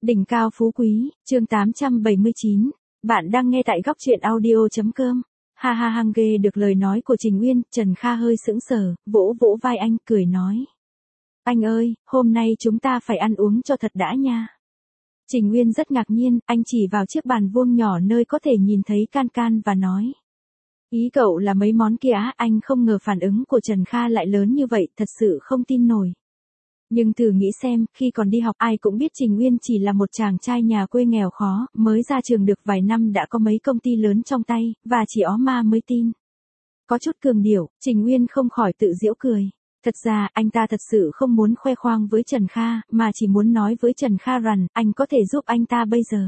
Đỉnh cao phú quý, chương 879. Bạn đang nghe tại góc truyện audio.com. Ha ha hăng ghê được lời nói của Trình Uyên, Trần Kha hơi sững sờ, vỗ vỗ vai anh, cười nói. Anh ơi, hôm nay chúng ta phải ăn uống cho thật đã nha. Trình Uyên rất ngạc nhiên, anh chỉ vào chiếc bàn vuông nhỏ nơi có thể nhìn thấy can can và nói. Ý cậu là mấy món kia á? Anh không ngờ phản ứng của Trần Kha lại lớn như vậy, thật sự không tin nổi. Nhưng thử nghĩ xem, khi còn đi học ai cũng biết Trình Uyên chỉ là một chàng trai nhà quê nghèo khó, mới ra trường được vài năm đã có mấy công ty lớn trong tay, và chỉ ó ma mới tin. Có chút cường điệu, Trình Uyên không khỏi tự giễu cười. Thật ra, anh ta thật sự không muốn khoe khoang với Trần Kha, mà chỉ muốn nói với Trần Kha rằng, anh có thể giúp anh ta bây giờ.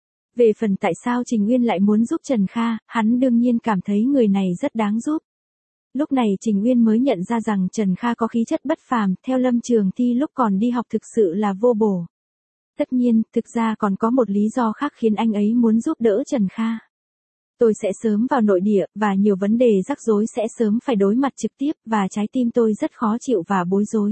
Về phần tại sao Trình Uyên lại muốn giúp Trần Kha, hắn đương nhiên cảm thấy người này rất đáng giúp. Lúc này Trình Uyên mới nhận ra rằng Trần Kha có khí chất bất phàm, theo Lâm Trường Thi lúc còn đi học thực sự là vô bổ. Tất nhiên, thực ra còn có một lý do khác khiến anh ấy muốn giúp đỡ Trần Kha. Tôi sẽ sớm vào nội địa, và nhiều vấn đề rắc rối sẽ sớm phải đối mặt trực tiếp, và trái tim tôi rất khó chịu và bối rối.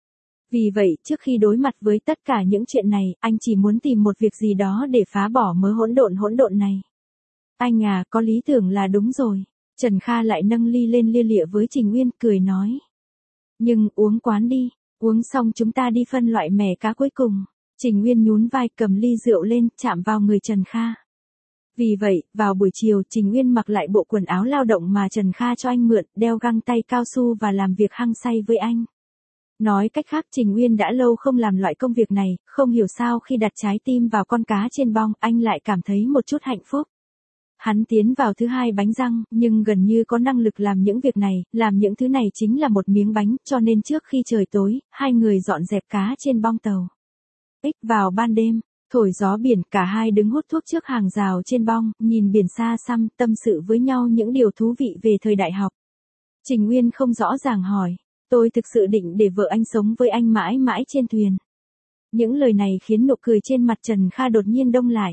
Vì vậy, trước khi đối mặt với tất cả những chuyện này, anh chỉ muốn tìm một việc gì đó để phá bỏ mớ hỗn độn này. Anh à, có lý tưởng là đúng rồi. Trần Kha lại nâng ly lên lia lịa với Trình Uyên, cười nói. Nhưng, uống quán đi, uống xong chúng ta đi phân loại mẻ cá cuối cùng. Trình Uyên nhún vai cầm ly rượu lên, chạm vào người Trần Kha. Vì vậy, vào buổi chiều, Trình Uyên mặc lại bộ quần áo lao động mà Trần Kha cho anh mượn, đeo găng tay cao su và làm việc hăng say với anh. Nói cách khác, Trình Uyên đã lâu không làm loại công việc này, không hiểu sao khi đặt trái tim vào con cá trên bong, anh lại cảm thấy một chút hạnh phúc. Hắn tiến vào thứ hai bánh răng, nhưng gần như có năng lực làm những việc này, làm những thứ này chính là một miếng bánh, cho nên trước khi trời tối, hai người dọn dẹp cá trên bong tàu. Vào ban đêm, thổi gió biển, cả hai đứng hút thuốc trước hàng rào trên bong, nhìn biển xa xăm, tâm sự với nhau những điều thú vị về thời đại học. Trình Uyên không rõ ràng hỏi, tôi thực sự định để vợ anh sống với anh mãi mãi trên thuyền. Những lời này khiến nụ cười trên mặt Trần Kha đột nhiên đông lại.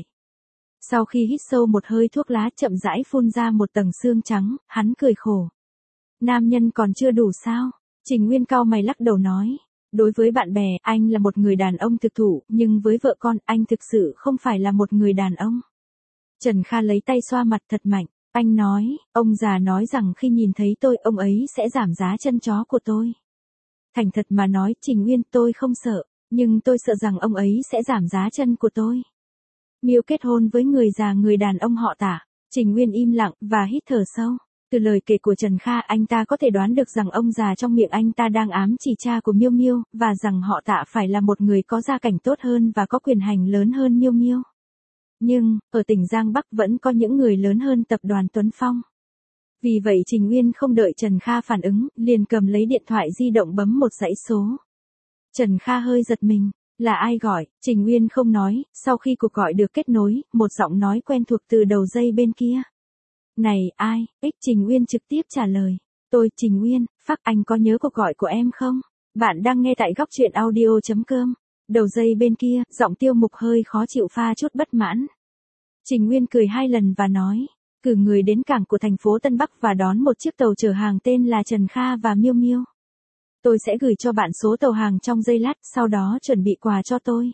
Sau khi hít sâu một hơi thuốc lá, chậm rãi phun ra một tầng xương trắng, hắn cười khổ. Nam nhân còn chưa đủ sao? Trình Uyên cau mày lắc đầu nói. Đối với bạn bè, anh là một người đàn ông thực thụ, nhưng với vợ con, anh thực sự không phải là một người đàn ông. Trần Kha lấy tay xoa mặt thật mạnh. Anh nói, ông già nói rằng khi nhìn thấy tôi, ông ấy sẽ giảm giá chân chó của tôi. Thành thật mà nói, Trình Uyên, tôi không sợ, nhưng tôi sợ rằng ông ấy sẽ giảm giá chân của tôi. Miêu kết hôn với người già người đàn ông họ Tả. Trình Uyên im lặng, và hít thở sâu. Từ lời kể của Trần Kha, anh ta có thể đoán được rằng ông già trong miệng anh ta đang ám chỉ cha của Miêu Miêu, và rằng họ Tạ phải là một người có gia cảnh tốt hơn và có quyền hành lớn hơn Miêu Miêu. Nhưng, ở tỉnh Giang Bắc vẫn có những người lớn hơn tập đoàn Tuấn Phong. Vì vậy Trình Uyên không đợi Trần Kha phản ứng, liền cầm lấy điện thoại di động bấm một dãy số. Trần Kha hơi giật mình. Là ai gọi? Trình Uyên không nói, sau khi cuộc gọi được kết nối, một giọng nói quen thuộc từ đầu dây bên kia. Này, ai? Trình Uyên trực tiếp trả lời. Tôi, Trình Uyên, anh có nhớ cuộc gọi của em không? Bạn đang nghe tại góc truyện audio.com. Đầu dây bên kia, giọng Tiêu Mục hơi khó chịu pha chút bất mãn. Trình Uyên cười hai lần và nói, cử người đến cảng của thành phố Tân Bắc và đón một chiếc tàu chở hàng tên là Trần Kha và Miêu Miêu. Tôi sẽ gửi cho bạn số tàu hàng trong giây lát, sau đó chuẩn bị quà cho tôi.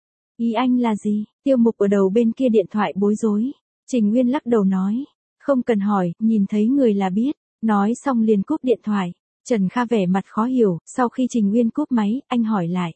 Ý anh là gì? Tiêu Mục ở đầu bên kia điện thoại bối rối. Trình Nguyên lắc đầu nói. Không cần hỏi, nhìn thấy người là biết. Nói xong liền cúp điện thoại. Trần Kha vẻ mặt khó hiểu, sau khi Trình Nguyên cúp máy, anh hỏi lại.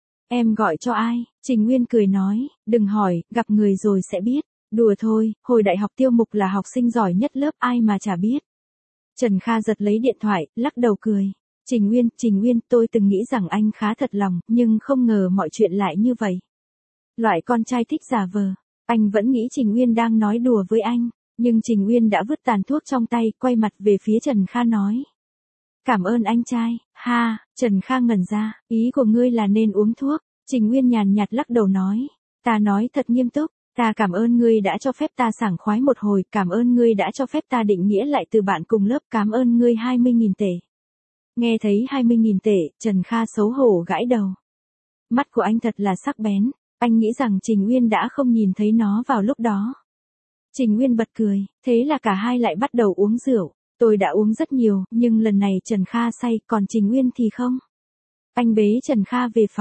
Em gọi cho ai? Trình Nguyên cười nói, đừng hỏi, gặp người rồi sẽ biết. Đùa thôi, hồi đại học Tiêu Mục là học sinh giỏi nhất lớp, ai mà chả biết. Trần Kha giật lấy điện thoại, lắc đầu cười. Trình Nguyên, tôi từng nghĩ rằng anh khá thật lòng, nhưng không ngờ mọi chuyện lại như vậy. Loại con trai thích giả vờ. Anh vẫn nghĩ Trình Nguyên đang nói đùa với anh, nhưng Trình Nguyên đã vứt tàn thuốc trong tay, quay mặt về phía Trần Kha nói. Cảm ơn anh trai, ha, Trần Kha ngẩn ra, ý của ngươi là nên uống thuốc. Trình Nguyên nhàn nhạt lắc đầu nói. Ta nói thật nghiêm túc, ta cảm ơn ngươi đã cho phép ta sảng khoái một hồi, cảm ơn ngươi đã cho phép ta định nghĩa lại từ bạn cùng lớp, cảm ơn ngươi 20.000 tệ. Nghe thấy 20.000 tệ, Trần Kha xấu hổ gãi đầu. Mắt của anh thật là sắc bén, anh nghĩ rằng Trình Uyên đã không nhìn thấy nó vào lúc đó. Trình Uyên bật cười, thế là cả hai lại bắt đầu uống rượu. Tôi đã uống rất nhiều, nhưng lần này Trần Kha say, còn Trình Uyên thì không. Anh bế Trần Kha về phòng.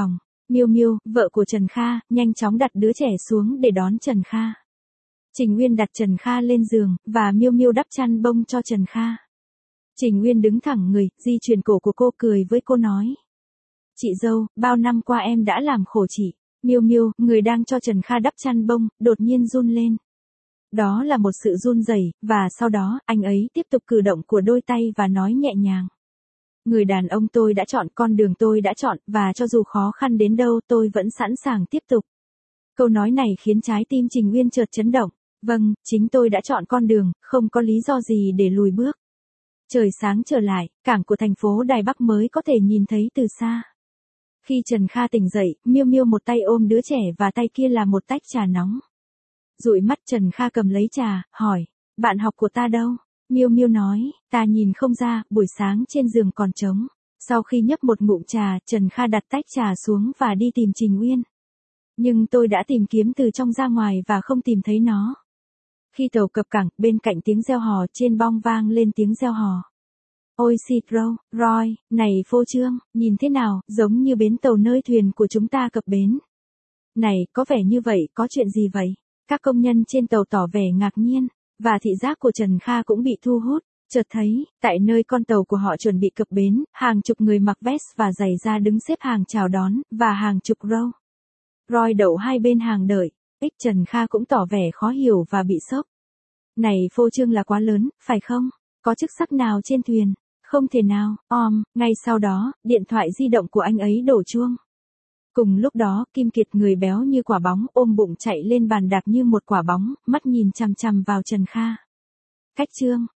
Miêu Miêu, vợ của Trần Kha, nhanh chóng đặt đứa trẻ xuống để đón Trần Kha. Trình Uyên đặt Trần Kha lên giường, và Miêu Miêu đắp chăn bông cho Trần Kha. Trình Uyên đứng thẳng người, di chuyển cổ của cô, cười với cô nói. Chị dâu, bao năm qua em đã làm khổ chị. Miêu Miêu, người đang cho Trần Kha đắp chăn bông, đột nhiên run lên. Đó là một sự run rẩy, và sau đó, anh ấy tiếp tục cử động của đôi tay và nói nhẹ nhàng. Người đàn ông tôi đã chọn, con đường tôi đã chọn, và cho dù khó khăn đến đâu tôi vẫn sẵn sàng tiếp tục. Câu nói này khiến trái tim Trình Uyên chợt chấn động. Vâng, chính tôi đã chọn con đường, không có lý do gì để lùi bước. Trời sáng trở lại, cảng của thành phố Đài Bắc mới có thể nhìn thấy từ xa. Khi Trần Kha tỉnh dậy, Miêu Miêu một tay ôm đứa trẻ và tay kia là một tách trà nóng. Dụi mắt, Trần Kha cầm lấy trà, hỏi, bạn học của ta đâu? Miêu Miêu nói, ta nhìn không ra, buổi sáng trên giường còn trống. Sau khi nhấp một ngụm trà, Trần Kha đặt tách trà xuống và đi tìm Trình Uyên. Nhưng tôi đã tìm kiếm từ trong ra ngoài và không tìm thấy nó. Khi tàu cập cảng, bên cạnh tiếng reo hò trên bong vang lên tiếng reo hò. Ôi Citro, Roy, này phô trương, nhìn thế nào, giống như bến tàu nơi thuyền của chúng ta cập bến. Này, có vẻ như vậy, có chuyện gì vậy? Các công nhân trên tàu tỏ vẻ ngạc nhiên, và thị giác của Trần Kha cũng bị thu hút. Chợt thấy, tại nơi con tàu của họ chuẩn bị cập bến, hàng chục người mặc vest và giày da đứng xếp hàng chào đón, và hàng chục râu. Roy đậu hai bên hàng đợi. Trần Kha cũng tỏ vẻ khó hiểu và bị sốc. Này phô trương là quá lớn, phải không? Có chức sắc nào trên thuyền? Không thể nào, ngay sau đó, điện thoại di động của anh ấy đổ chuông. Cùng lúc đó, Kim Kiệt người béo như quả bóng ôm bụng chạy lên bàn đạp như một quả bóng, mắt nhìn chằm chằm vào Trần Kha. Cách chương